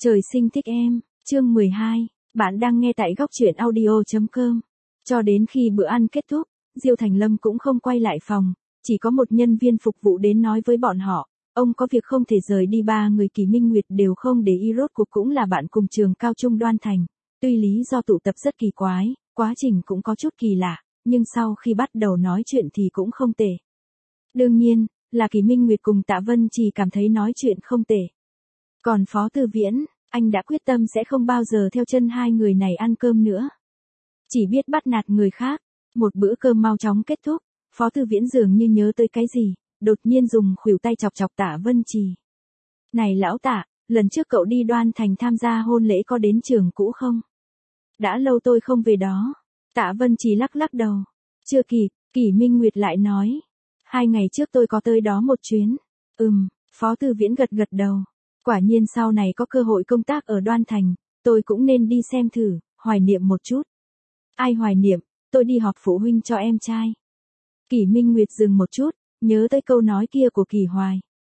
Trời sinh thích em, chương 12, bạn đang nghe tại góc truyện audio.com. Cho đến khi bữa ăn kết thúc, Diêu Thành Lâm cũng không quay lại phòng, chỉ có một nhân viên phục vụ đến nói với bọn họ, ông có việc không thể rời đi. Ba người Kỳ Minh Nguyệt đều không để ý, rốt cuộc cũng là bạn cùng trường cao trung Đoan Thành, tuy lý do tụ tập rất kỳ quái, quá trình cũng có chút kỳ lạ, nhưng sau khi bắt đầu nói chuyện thì cũng không tệ. Đương nhiên, là Kỳ Minh Nguyệt cùng Tạ Vân Trì cảm thấy nói chuyện không tệ. Còn Phó Tư Viễn, anh đã quyết tâm sẽ không bao giờ theo chân hai người này ăn cơm nữa. Chỉ biết bắt nạt người khác. Một bữa cơm mau chóng kết thúc, Phó Tư Viễn dường như nhớ tới cái gì, đột nhiên dùng khuỷu tay chọc chọc Tạ Vân Trì. Này lão Tạ, lần trước cậu đi Đoan Thành tham gia hôn lễ có đến trường cũ không? Đã lâu tôi không về đó. Tạ Vân Trì lắc lắc đầu. Chưa kịp, Kỳ Minh Nguyệt lại nói. 2 ngày trước tôi có tới đó một chuyến. Phó Tư Viễn gật gật đầu. Quả nhiên sau này có cơ hội công tác ở Đoan Thành, tôi cũng nên đi xem thử, hoài niệm một chút. Ai hoài niệm, tôi đi họp phụ huynh cho em trai. Kỳ Minh Nguyệt dừng một chút, nhớ tới câu nói kia của Kỳ Hoài.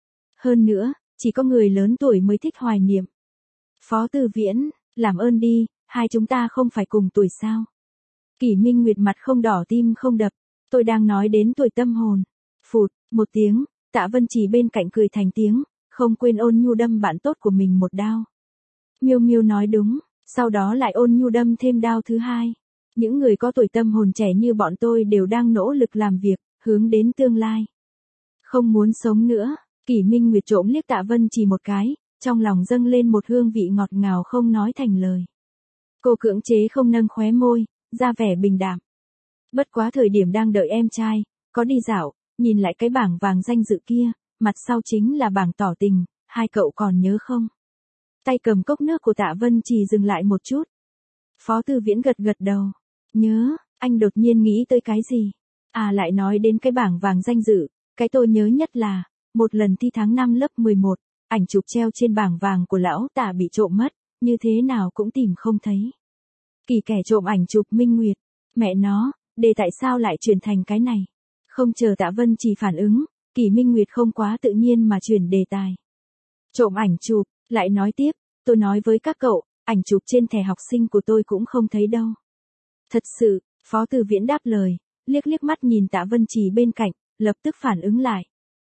Hơn nữa, chỉ có người lớn tuổi mới thích hoài niệm. Phó Tư Viễn, làm ơn đi, hai chúng ta không phải cùng tuổi sao? Kỳ Minh Nguyệt mặt không đỏ tim không đập, tôi đang nói đến tuổi tâm hồn. Phụt, một tiếng, Tạ Vân Trì bên cạnh cười thành tiếng, không quên ôn nhu đâm bạn tốt của mình một đao. Miêu Miêu nói đúng, sau đó lại ôn nhu đâm thêm đao thứ hai. Những người có tuổi tâm hồn trẻ như bọn tôi đều đang nỗ lực làm việc, hướng đến tương lai. Không muốn sống nữa, Kỳ Minh Nguyệt trộm liếc Tạ Vân Trì một cái, trong lòng dâng lên một hương vị ngọt ngào không nói thành lời. Cô cưỡng chế không nâng khóe môi, ra vẻ bình đạm. Bất quá thời điểm đang đợi em trai, có đi dạo, nhìn lại cái bảng vàng danh dự kia, mặt sau chính là bảng tỏ tình, hai cậu còn nhớ không? Tay cầm cốc nước của Tạ Vân Trì dừng lại một chút. Phó Tư Viễn gật gật đầu. Nhớ, anh đột nhiên nghĩ tới cái gì? À, lại nói đến cái bảng vàng danh dự, cái tôi nhớ nhất là, một lần thi tháng 5 lớp 11, ảnh chụp treo trên bảng vàng của lão Tạ bị trộm mất, như thế nào cũng tìm không thấy. Kỳ kẻ trộm ảnh chụp Minh Nguyệt, mẹ nó, để tại sao lại chuyển thành cái này? Không chờ Tạ Vân Trì phản ứng, Kỳ Minh Nguyệt không quá tự nhiên mà chuyển đề tài. Trộm ảnh chụp, lại nói tiếp, tôi nói với các cậu, ảnh chụp trên thẻ học sinh của tôi cũng không thấy đâu. Thật sự, Phó Tư Viễn đáp lời, liếc liếc mắt nhìn Tạ Vân Trì bên cạnh, lập tức phản ứng lại.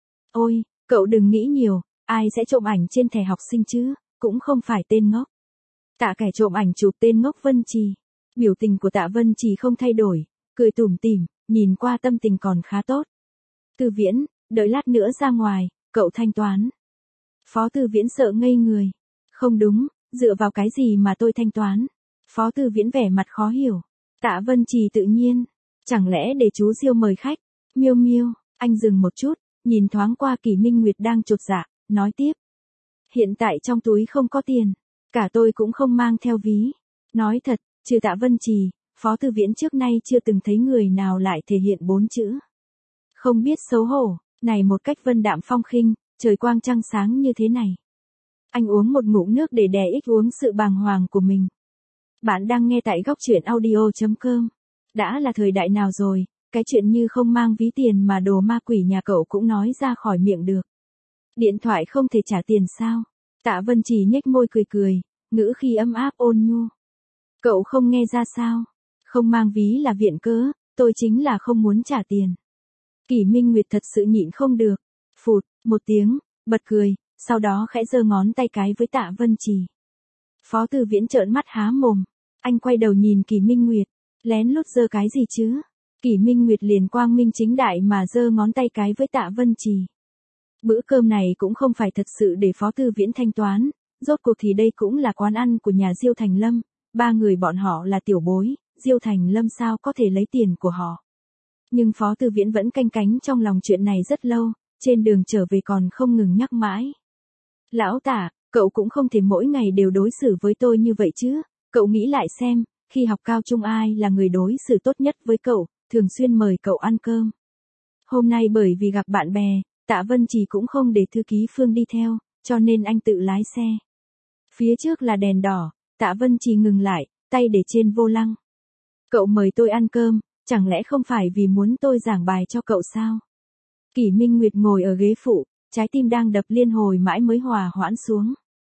Ôi, cậu đừng nghĩ nhiều, ai sẽ trộm ảnh trên thẻ học sinh chứ, cũng không phải tên ngốc. Tạ kẻ trộm ảnh chụp tên ngốc Vân Trì. Biểu tình của Tạ Vân Trì không thay đổi, cười tủm tỉm, nhìn qua tâm tình còn khá tốt. Tư Viễn, đợi lát nữa ra ngoài, cậu thanh toán. Phó Tư Viễn sợ ngây người. Không đúng, dựa vào cái gì mà tôi thanh toán? Phó Tư Viễn vẻ mặt khó hiểu. Tạ Vân Trì tự nhiên. Chẳng lẽ để chú Diêu mời khách? Miêu Miêu, anh dừng một chút, nhìn thoáng qua Kỳ Minh Nguyệt đang chột dạ, nói tiếp. Hiện tại trong túi không có tiền, cả tôi cũng không mang theo ví. Nói thật, trừ Tạ Vân Trì, Phó Tư Viễn trước nay chưa từng thấy người nào lại thể hiện 4 chữ. Không biết xấu hổ, này một cách vân đạm phong khinh, trời quang trăng sáng như thế này. Anh uống một ngụm nước để đè ích uống sự bàng hoàng của mình. Bạn đang nghe tại góc truyện audio.com. Đã là thời đại nào rồi, cái chuyện như không mang ví tiền mà đồ ma quỷ nhà cậu cũng nói ra khỏi miệng được. Điện thoại không thể trả tiền sao? Tạ Vân Trì nhếch môi cười cười, ngữ khi ấm áp ôn nhu. Cậu không nghe ra sao? Không mang ví là viện cớ, tôi chính là không muốn trả tiền. Kỳ Minh Nguyệt thật sự nhịn không được. Phụt, một tiếng, bật cười, sau đó khẽ giơ ngón tay cái với Tạ Vân Trì. Phó Tư Viễn trợn mắt há mồm. Anh quay đầu nhìn Kỳ Minh Nguyệt, lén lút giơ cái gì chứ? Kỳ Minh Nguyệt liền quang minh chính đại mà giơ ngón tay cái với Tạ Vân Trì. Bữa cơm này cũng không phải thật sự để Phó Tư Viễn thanh toán, rốt cuộc thì đây cũng là quán ăn của nhà Diêu Thành Lâm, ba người bọn họ là tiểu bối, Diêu Thành Lâm sao có thể lấy tiền của họ. Nhưng Phó Tư Viễn vẫn canh cánh trong lòng chuyện này rất lâu, trên đường trở về còn không ngừng nhắc mãi. Lão Tạ, cậu cũng không thể mỗi ngày đều đối xử với tôi như vậy chứ, cậu nghĩ lại xem, khi học cao trung ai là người đối xử tốt nhất với cậu, thường xuyên mời cậu ăn cơm. Hôm nay bởi vì gặp bạn bè, Tạ Vân Trì cũng không để thư ký Phương đi theo, cho nên anh tự lái xe. Phía trước là đèn đỏ, Tạ Vân Trì ngừng lại, tay để trên vô lăng. Cậu mời tôi ăn cơm, chẳng lẽ không phải vì muốn tôi giảng bài cho cậu sao? Kỳ Minh Nguyệt ngồi ở ghế phụ, trái tim đang đập liên hồi mãi mới hòa hoãn xuống.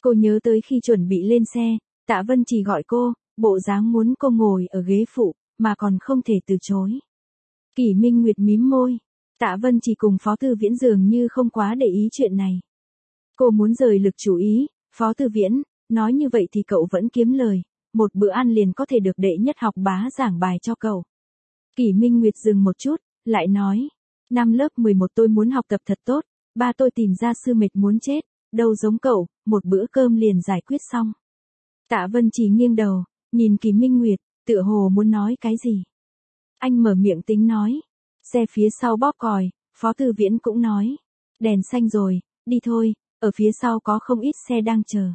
Cô nhớ tới khi chuẩn bị lên xe, Tạ Vân Trì gọi cô, bộ dáng muốn cô ngồi ở ghế phụ, mà còn không thể từ chối. Kỷ Minh Nguyệt mím môi. Tạ Vân Trì cùng Phó Tư Viễn dường như không quá để ý chuyện này. Cô muốn rời lực chú ý, Phó Tư Viễn, nói như vậy thì cậu vẫn kiếm lời, một bữa ăn liền có thể được đệ nhất học bá giảng bài cho cậu. Kỷ Minh Nguyệt dừng một chút, lại nói, năm lớp 11 tôi muốn học tập thật tốt, ba tôi tìm gia sư mệt muốn chết, đâu giống cậu, một bữa cơm liền giải quyết xong. Tạ Vân Trì nghiêng đầu, nhìn Kỷ Minh Nguyệt, tựa hồ muốn nói cái gì. Anh mở miệng tính nói, xe phía sau bóp còi, Phó Tư Viễn cũng nói, đèn xanh rồi, đi thôi, ở phía sau có không ít xe đang chờ.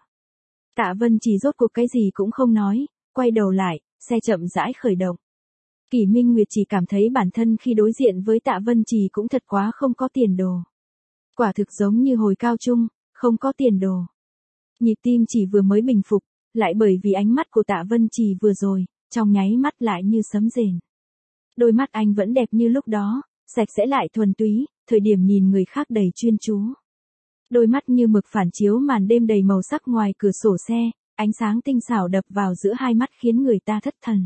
Tạ Vân Trì rốt cuộc cái gì cũng không nói, quay đầu lại, xe chậm rãi khởi động. Kỷ Minh Nguyệt chỉ cảm thấy bản thân khi đối diện với Tạ Vân Trì cũng thật quá không có tiền đồ. Quả thực giống như hồi cao trung, không có tiền đồ. Nhịp tim chỉ vừa mới bình phục, lại bởi vì ánh mắt của Tạ Vân Trì vừa rồi, trong nháy mắt lại như sấm rền. Đôi mắt anh vẫn đẹp như lúc đó, sạch sẽ lại thuần túy, thời điểm nhìn người khác đầy chuyên chú. Đôi mắt như mực phản chiếu màn đêm đầy màu sắc ngoài cửa sổ xe, ánh sáng tinh xảo đập vào giữa hai mắt khiến người ta thất thần.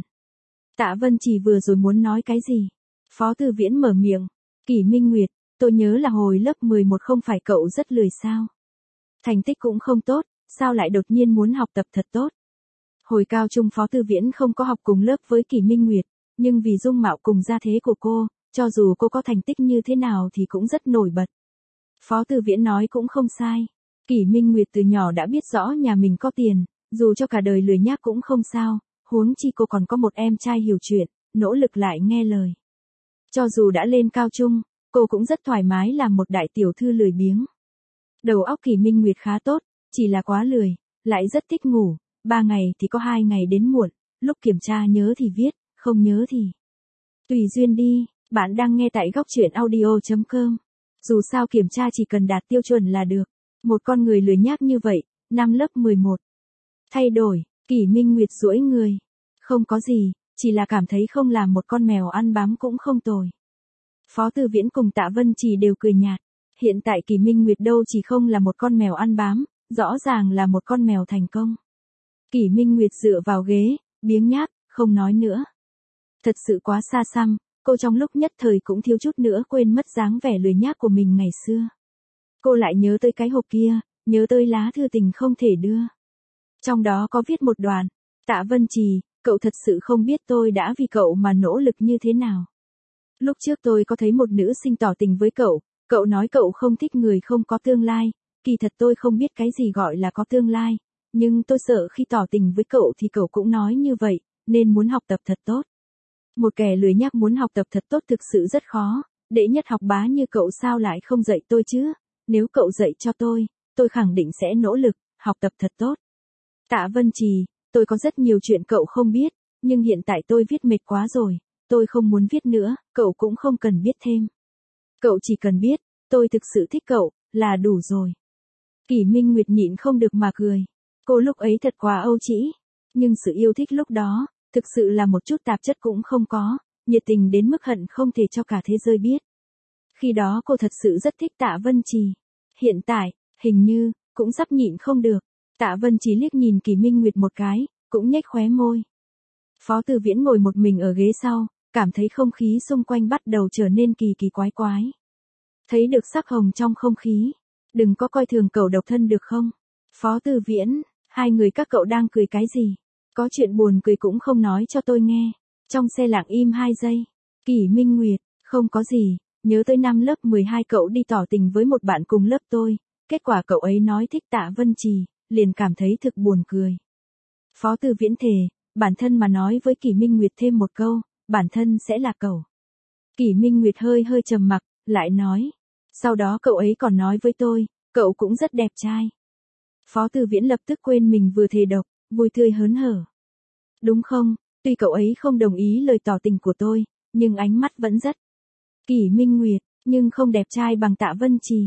Tạ Vân Trì vừa rồi muốn nói cái gì? Phó Tư Viễn mở miệng, Kỷ Minh Nguyệt, tôi nhớ là hồi lớp 11 không phải cậu rất lười sao? Thành tích cũng không tốt, sao lại đột nhiên muốn học tập thật tốt? Hồi cao trung Phó Tư Viễn không có học cùng lớp với Kỷ Minh Nguyệt, nhưng vì dung mạo cùng gia thế của cô, cho dù cô có thành tích như thế nào thì cũng rất nổi bật. Phó Tư Viễn nói cũng không sai. Kỷ Minh Nguyệt từ nhỏ đã biết rõ nhà mình có tiền, dù cho cả đời lười nhác cũng không sao, huống chi cô còn có một em trai hiểu chuyện, nỗ lực lại nghe lời. Cho dù đã lên cao trung, cô cũng rất thoải mái làm một đại tiểu thư lười biếng. Đầu óc Kỷ Minh Nguyệt khá tốt, chỉ là quá lười, lại rất thích ngủ, 3 ngày thì có 2 ngày đến muộn, lúc kiểm tra nhớ thì viết, không nhớ thì tùy duyên đi. Bạn đang nghe tại góc truyện audio.com. Dù sao kiểm tra chỉ cần đạt tiêu chuẩn là được. Một con người lười nhác như vậy, năm lớp 11. Thay đổi, Kỷ Minh Nguyệt duỗi người. Không có gì, chỉ là cảm thấy không làm một con mèo ăn bám cũng không tồi. Phó Tư Viễn cùng Tạ Vân Trì đều cười nhạt. Hiện tại Kỷ Minh Nguyệt đâu chỉ không là một con mèo ăn bám, rõ ràng là một con mèo thành công. Kỷ Minh Nguyệt dựa vào ghế, biếng nhác, không nói nữa. Thật sự quá xa xăm, cô trong lúc nhất thời cũng thiếu chút nữa quên mất dáng vẻ lười nhác của mình ngày xưa. Cô lại nhớ tới cái hộp kia, nhớ tới lá thư tình không thể đưa. Trong đó có viết một đoạn, Tạ Vân Trì, cậu thật sự không biết tôi đã vì cậu mà nỗ lực như thế nào. Lúc trước tôi có thấy một nữ sinh tỏ tình với cậu nói cậu không thích người không có tương lai, kỳ thật tôi không biết cái gì gọi là có tương lai, nhưng tôi sợ khi tỏ tình với cậu thì cậu cũng nói như vậy, nên muốn học tập thật tốt. Một kẻ lười nhác muốn học tập thật tốt thực sự rất khó, đệ nhất học bá như cậu sao lại không dạy tôi chứ, nếu cậu dạy cho tôi khẳng định sẽ nỗ lực, học tập thật tốt. Tạ Vân Trì, tôi có rất nhiều chuyện cậu không biết, nhưng hiện tại tôi viết mệt quá rồi, tôi không muốn viết nữa, cậu cũng không cần biết thêm. Cậu chỉ cần biết, tôi thực sự thích cậu, là đủ rồi. Kỷ Minh Nguyệt nhịn không được mà cười. Cô lúc ấy thật quá âu trĩ, nhưng sự yêu thích lúc đó, thực sự là một chút tạp chất cũng không có, nhiệt tình đến mức hận không thể cho cả thế giới biết. Khi đó cô thật sự rất thích Tạ Vân Trì. Hiện tại, hình như, cũng sắp nhịn không được. Tạ Vân Trì liếc nhìn Kỷ Minh Nguyệt một cái, cũng nhếch khóe môi. Phó Tư Viễn ngồi một mình ở ghế sau, cảm thấy không khí xung quanh bắt đầu trở nên kỳ kỳ quái quái. Thấy được sắc hồng trong không khí. Đừng có coi thường cậu độc thân được không? Phó Tư Viễn, hai người các cậu đang cười cái gì? Có chuyện buồn cười cũng không nói cho tôi nghe. Trong xe lặng im 2 giây. Kỷ Minh Nguyệt, không có gì, nhớ tới năm lớp 12 cậu đi tỏ tình với một bạn cùng lớp tôi. Kết quả cậu ấy nói thích Tạ Vân Trì, liền cảm thấy thực buồn cười. Phó Tư Viễn thề, bản thân mà nói với Kỷ Minh Nguyệt thêm một câu, bản thân sẽ là cậu. Kỷ Minh Nguyệt hơi trầm mặc, lại nói. Sau đó cậu ấy còn nói với tôi, cậu cũng rất đẹp trai. Phó Tư Viễn lập tức quên mình vừa thề độc, vui tươi hớn hở. Đúng không, tuy cậu ấy không đồng ý lời tỏ tình của tôi, nhưng ánh mắt vẫn rất. Kỷ Minh Nguyệt, nhưng không đẹp trai bằng Tạ Vân Trì.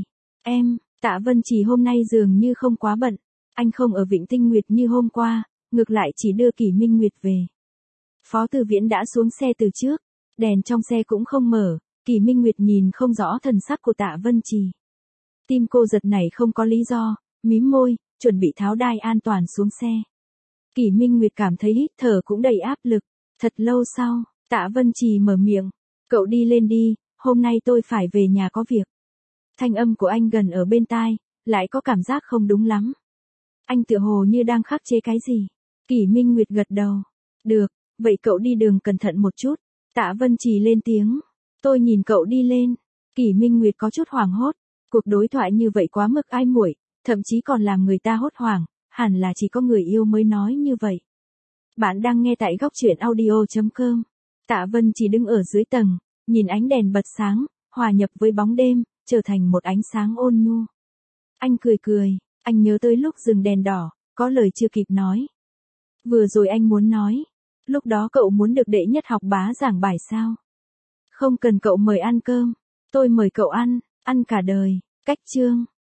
Tạ Vân Trì hôm nay dường như không quá bận, anh không ở Vịnh Tinh Nguyệt như hôm qua, ngược lại chỉ đưa Kỷ Minh Nguyệt về. Phó Tư Viễn đã xuống xe từ trước, đèn trong xe cũng không mở, Kỷ Minh Nguyệt nhìn không rõ thần sắc của Tạ Vân Trì. Tim cô giật nảy không có lý do, mím môi, chuẩn bị tháo đai an toàn xuống xe. Kỷ Minh Nguyệt cảm thấy hít thở cũng đầy áp lực. Thật lâu sau, Tạ Vân Trì mở miệng. Cậu đi lên đi, hôm nay tôi phải về nhà có việc. Thanh âm của anh gần ở bên tai, lại có cảm giác không đúng lắm. Anh tựa hồ như đang khắc chế cái gì. Kỷ Minh Nguyệt gật đầu. Được, vậy cậu đi đường cẩn thận một chút. Tạ Vân Trì lên tiếng. Tôi nhìn cậu đi lên. Kỷ Minh Nguyệt có chút hoảng hốt. Cuộc đối thoại như vậy quá mức ai muội, thậm chí còn làm người ta hốt hoảng, hẳn là chỉ có người yêu mới nói như vậy. Bạn đang nghe tại góc truyện audio.com. Tạ Vân Trì đứng ở dưới tầng, nhìn ánh đèn bật sáng, hòa nhập với bóng đêm, trở thành một ánh sáng ôn nhu. Anh cười cười, anh nhớ tới lúc dừng đèn đỏ, có lời chưa kịp nói. Vừa rồi anh muốn nói, lúc đó cậu muốn được đệ nhất học bá giảng bài sao? Không cần cậu mời ăn cơm, tôi mời cậu ăn cả đời. Cách chương